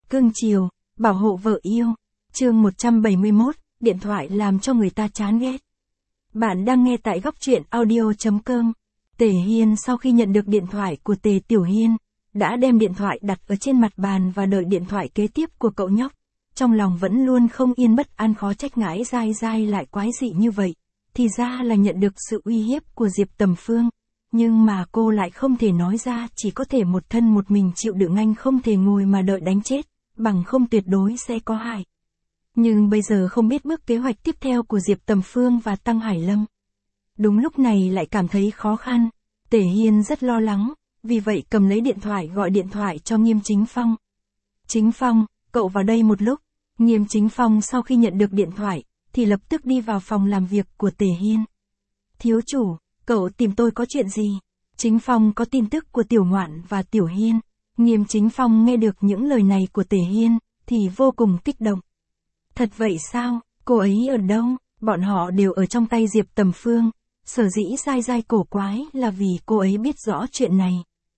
cưng chiều, bảo hộ vợ yêu. Chương 171, điện thoại làm cho người ta chán ghét. Bạn đang nghe tại góc truyện audio.com. Tề Hiên sau khi nhận được điện thoại của Tề Tiểu Hiên, đã đem điện thoại đặt ở trên mặt bàn và đợi điện thoại kế tiếp của cậu nhóc. Trong lòng vẫn luôn không yên bất an, khó trách Ngãi Dai Dai lại quái dị như vậy. Thì ra là nhận được sự uy hiếp của Diệp Tầm Phương. Nhưng mà cô lại không thể nói ra, chỉ có thể một thân một mình chịu đựng, anh không thể ngồi mà đợi đánh chết, bằng không tuyệt đối sẽ có hại. Nhưng bây giờ không biết bước kế hoạch tiếp theo của Diệp Tầm Phương và Tăng Hải Lâm. Đúng lúc này lại cảm thấy khó khăn, Tề Hiên rất lo lắng, vì vậy cầm lấy điện thoại gọi điện thoại cho Nghiêm Chính Phong. Chính Phong, cậu vào đây một lúc. Nghiêm Chính Phong sau khi nhận được điện thoại, thì lập tức đi vào phòng làm việc của Tề Hiên. Thiếu chủ, cậu tìm tôi có chuyện gì? Chính Phong có tin tức của Tiểu Ngoạn và Tiểu Hiên. Nghiêm Chính Phong nghe được những lời này của Tề Hiên, thì vô cùng kích động. Thật vậy sao? Cô ấy ở đâu? Bọn họ đều ở trong tay Diệp Tầm Phương. Sở dĩ Dai Dai cổ quái là vì cô ấy biết rõ chuyện này.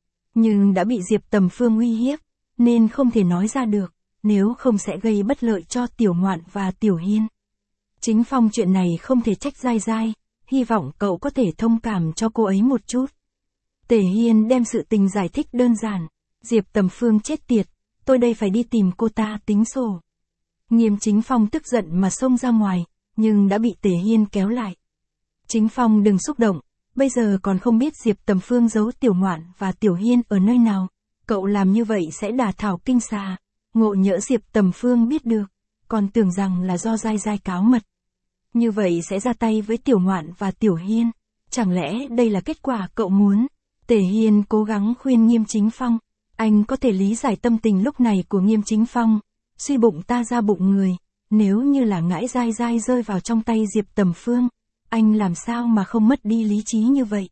Nhưng đã bị Diệp Tầm Phương uy hiếp, nên không thể nói ra được, nếu không sẽ gây bất lợi cho Tiểu Ngoạn và Tiểu Hiên. Chính Phong, chuyện này không thể trách Dai Dai, hy vọng cậu có thể thông cảm cho cô ấy một chút. Tề Hiên đem sự tình giải thích đơn giản. Diệp Tầm Phương chết tiệt, tôi đây phải đi tìm cô ta tính sổ. Nghiêm Chính Phong tức giận mà xông ra ngoài, nhưng đã bị Tề Hiên kéo lại. Chính Phong đừng xúc động, bây giờ còn không biết Diệp Tầm Phương giấu Tiểu Ngoạn và Tiểu Hiên ở nơi nào. Cậu làm như vậy sẽ đả thảo kinh xà, ngộ nhỡ Diệp Tầm Phương biết được, còn tưởng rằng là do Dai Dai cáo mật. Như vậy sẽ ra tay với Tiểu Ngoạn và Tiểu Hiên. Chẳng lẽ đây là kết quả cậu muốn? Tề Hiên cố gắng khuyên Nghiêm Chính Phong. Anh có thể lý giải tâm tình lúc này của Nghiêm Chính Phong. Suy bụng ta ra bụng người. Nếu như là Ngãi Dai Dai rơi vào trong tay Diệp Tầm Phương, anh làm sao mà không mất đi lý trí như vậy?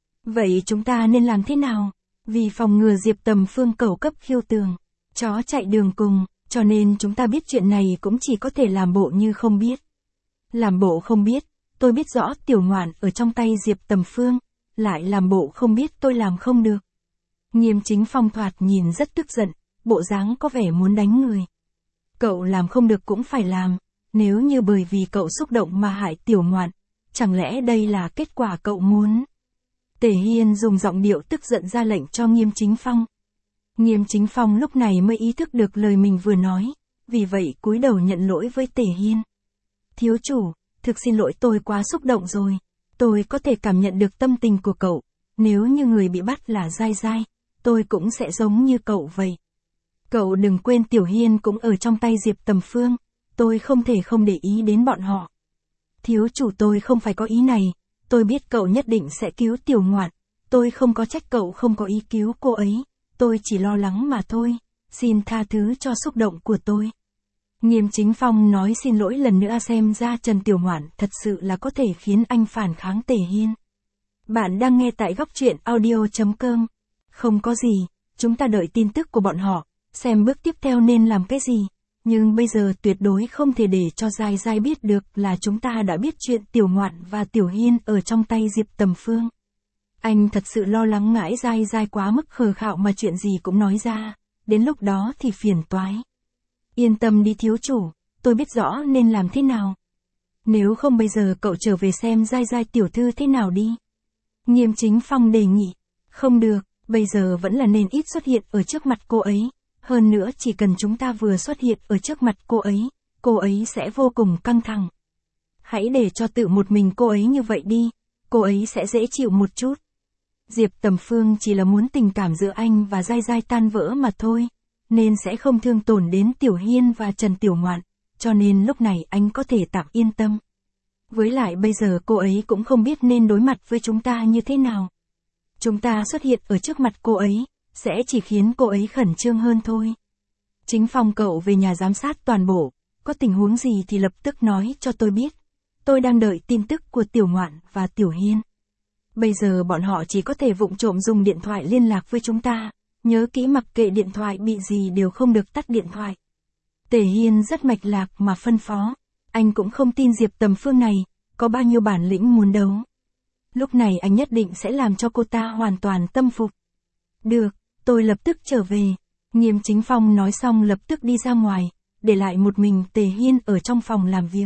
Vậy chúng ta nên làm thế nào? Vì phòng ngừa Diệp Tầm Phương cẩu cấp khiêu tường, chó chạy đường cùng, cho nên chúng ta biết chuyện này cũng chỉ có thể làm bộ như không biết. Làm bộ không biết, tôi biết rõ Tiểu Ngoạn ở trong tay Diệp Tầm Phương, lại làm bộ không biết tôi làm không được. Nghiêm Chính Phong thoạt nhìn rất tức giận, bộ dáng có vẻ muốn đánh người. Cậu làm không được cũng phải làm, nếu như bởi vì cậu xúc động mà hại Tiểu Ngoạn, chẳng lẽ đây là kết quả cậu muốn? Tề Hiên dùng giọng điệu tức giận ra lệnh cho Nghiêm Chính Phong. Nghiêm Chính Phong lúc này mới ý thức được lời mình vừa nói, vì vậy cúi đầu nhận lỗi với Tề Hiên. Thiếu chủ, thực xin lỗi, tôi quá xúc động rồi. Tôi có thể cảm nhận được tâm tình của cậu. Nếu như người bị bắt là Dai Dai, tôi cũng sẽ giống như cậu vậy. Cậu đừng quên Tiểu Hiên cũng ở trong tay Diệp Tầm Phương. Tôi không thể không để ý đến bọn họ. Thiếu chủ, tôi không phải có ý này. Tôi biết cậu nhất định sẽ cứu Tiểu Ngoạn. Tôi không có trách cậu không có ý cứu cô ấy. Tôi chỉ lo lắng mà thôi. Xin tha thứ cho xúc động của tôi. Nghiêm Chính Phong nói xin lỗi lần nữa, xem ra Trần Tiểu Ngoạn thật sự là có thể khiến anh phản kháng Tề Hiên. Bạn đang nghe tại góc truyện audio.com. Không có gì, chúng ta đợi tin tức của bọn họ, xem bước tiếp theo nên làm cái gì. Nhưng bây giờ tuyệt đối không thể để cho Dai Dai biết được là chúng ta đã biết chuyện Tiểu Ngoạn và Tiểu Hiên ở trong tay Diệp Tầm Phương. Anh thật sự lo lắng Ngãi Dai Dai quá mức khờ khạo mà chuyện gì cũng nói ra, đến lúc đó thì phiền toái. Yên tâm đi thiếu chủ, tôi biết rõ nên làm thế nào. Nếu không bây giờ cậu trở về xem Dai Dai tiểu thư thế nào đi. Nghiêm Chính Phong đề nghị. Không được, bây giờ vẫn là nên ít xuất hiện ở trước mặt cô ấy. Hơn nữa chỉ cần chúng ta vừa xuất hiện ở trước mặt cô ấy sẽ vô cùng căng thẳng. Hãy để cho tự một mình cô ấy như vậy đi, cô ấy sẽ dễ chịu một chút. Diệp Tầm Phương chỉ là muốn tình cảm giữa anh và Dai Dai tan vỡ mà thôi, nên sẽ không thương tổn đến Tiểu Hiên và Trần Tiểu Ngoạn, cho nên lúc này anh có thể tạm yên tâm. Với lại bây giờ cô ấy cũng không biết nên đối mặt với chúng ta như thế nào. Chúng ta xuất hiện ở trước mặt cô ấy, sẽ chỉ khiến cô ấy khẩn trương hơn thôi. Chính Phong, cậu về nhà giám sát toàn bộ, có tình huống gì thì lập tức nói cho tôi biết. Tôi đang đợi tin tức của Tiểu Ngoạn và Tiểu Hiên. Bây giờ bọn họ chỉ có thể vụng trộm dùng điện thoại liên lạc với chúng ta. Nhớ kỹ, mặc kệ điện thoại bị gì đều không được tắt điện thoại. Tề Hiên rất mạch lạc mà phân phó. Anh cũng không tin Diệp Tầm Phương này, có bao nhiêu bản lĩnh muốn đấu. Lúc này anh nhất định sẽ làm cho cô ta hoàn toàn tâm phục. Được, tôi lập tức trở về. Nghiêm Chính Phong nói xong lập tức đi ra ngoài, để lại một mình Tề Hiên ở trong phòng làm việc.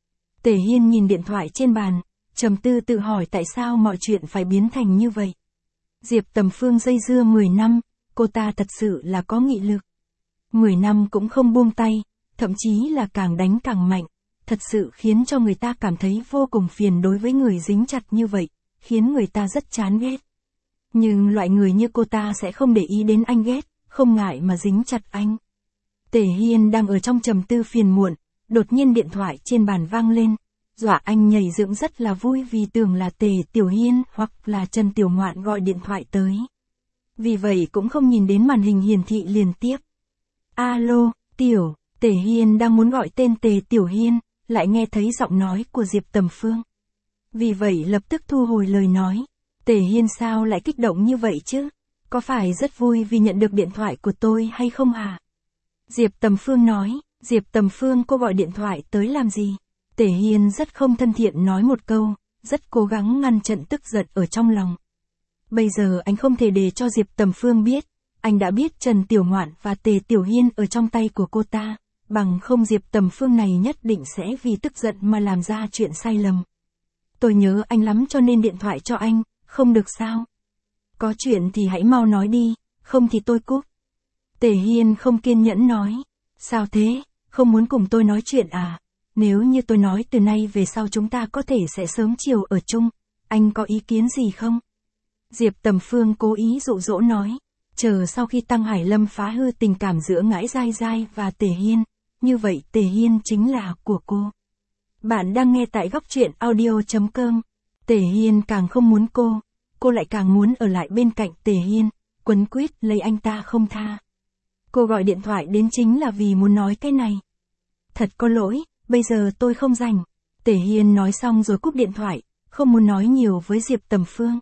Tề Hiên nhìn điện thoại trên bàn, trầm tư tự hỏi tại sao mọi chuyện phải biến thành như vậy. Diệp Tầm Phương dây dưa 10 năm, cô ta thật sự là có nghị lực. 10 năm cũng không buông tay, thậm chí là càng đánh càng mạnh, thật sự khiến cho người ta cảm thấy vô cùng phiền đối với người dính chặt như vậy, khiến người ta rất chán ghét. Nhưng loại người như cô ta sẽ không để ý đến anh ghét, không ngại mà dính chặt anh. Tề Hiên đang ở trong trầm tư phiền muộn, đột nhiên điện thoại trên bàn vang lên, dọa anh nhảy dựng rất là vui vì tưởng là Tề Tiểu Hiên hoặc là Trần Tiểu Ngoạn gọi điện thoại tới. Vì vậy cũng không nhìn đến màn hình hiển thị liền tiếp. Alo, Tiểu, Tề Hiên đang muốn gọi tên Tề Tiểu Hiên, lại nghe thấy giọng nói của Diệp Tầm Phương. Vì vậy lập tức thu hồi lời nói. Tề Hiên sao lại kích động như vậy chứ? Có phải rất vui vì nhận được điện thoại của tôi hay không à? Diệp Tầm Phương nói, Diệp Tầm Phương cô gọi điện thoại tới làm gì? Tề Hiên rất không thân thiện nói một câu, rất cố gắng ngăn chặn tức giận ở trong lòng. Bây giờ anh không thể để cho Diệp Tầm Phương biết, anh đã biết Trần Tiểu Ngoạn và Tề Tiểu Hiên ở trong tay của cô ta, bằng không Diệp Tầm Phương này nhất định sẽ vì tức giận mà làm ra chuyện sai lầm. Tôi nhớ anh lắm cho nên điện thoại cho anh, không được sao? Có chuyện thì hãy mau nói đi, không thì tôi cúp. Tề Hiên không kiên nhẫn nói, sao thế, không muốn cùng tôi nói chuyện à? Nếu như tôi nói từ nay về sau chúng ta có thể sẽ sớm chiều ở chung, anh có ý kiến gì không? Diệp Tầm Phương cố ý dụ dỗ nói, chờ sau khi Tăng Hải Lâm phá hư tình cảm giữa Ngãi Giai Giai và Tề Hiên, như vậy Tề Hiên chính là của cô. Bạn đang nghe tại góc truyện audio.com. Tề Hiên càng không muốn cô lại càng muốn ở lại bên cạnh Tề Hiên, quấn quýt lấy anh ta không tha. Cô gọi điện thoại đến chính là vì muốn nói cái này. Thật có lỗi, bây giờ tôi không rảnh. Tề Hiên nói xong rồi cúp điện thoại, không muốn nói nhiều với Diệp Tầm Phương.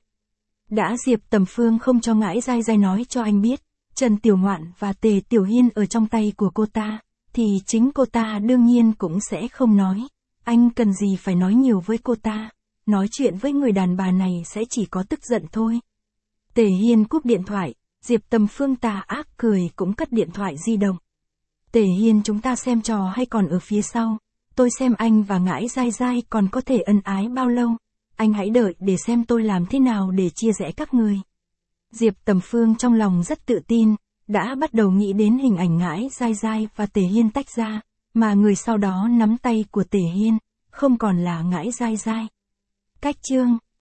Đã Diệp Tầm Phương không cho Ngãi Giai Giai nói cho anh biết, Trần Tiểu Ngoạn và Tề Tiểu Hiên ở trong tay của cô ta, thì chính cô ta đương nhiên cũng sẽ không nói. Anh cần gì phải nói nhiều với cô ta, nói chuyện với người đàn bà này sẽ chỉ có tức giận thôi. Tề Hiên cúp điện thoại, Diệp Tầm Phương tà ác cười cũng cất điện thoại di động. Tề Hiên chúng ta xem trò hay còn ở phía sau, tôi xem anh và Ngãi Giai Giai còn có thể ân ái bao lâu, anh hãy đợi để xem tôi làm thế nào để chia rẽ các người. Diệp Tầm Phương trong lòng rất tự tin, đã bắt đầu nghĩ đến hình ảnh Ngãi Giai Giai và Tề Hiên tách ra, mà người sau đó nắm tay của Tề Hiên, không còn là Ngãi Giai Giai. Cách chương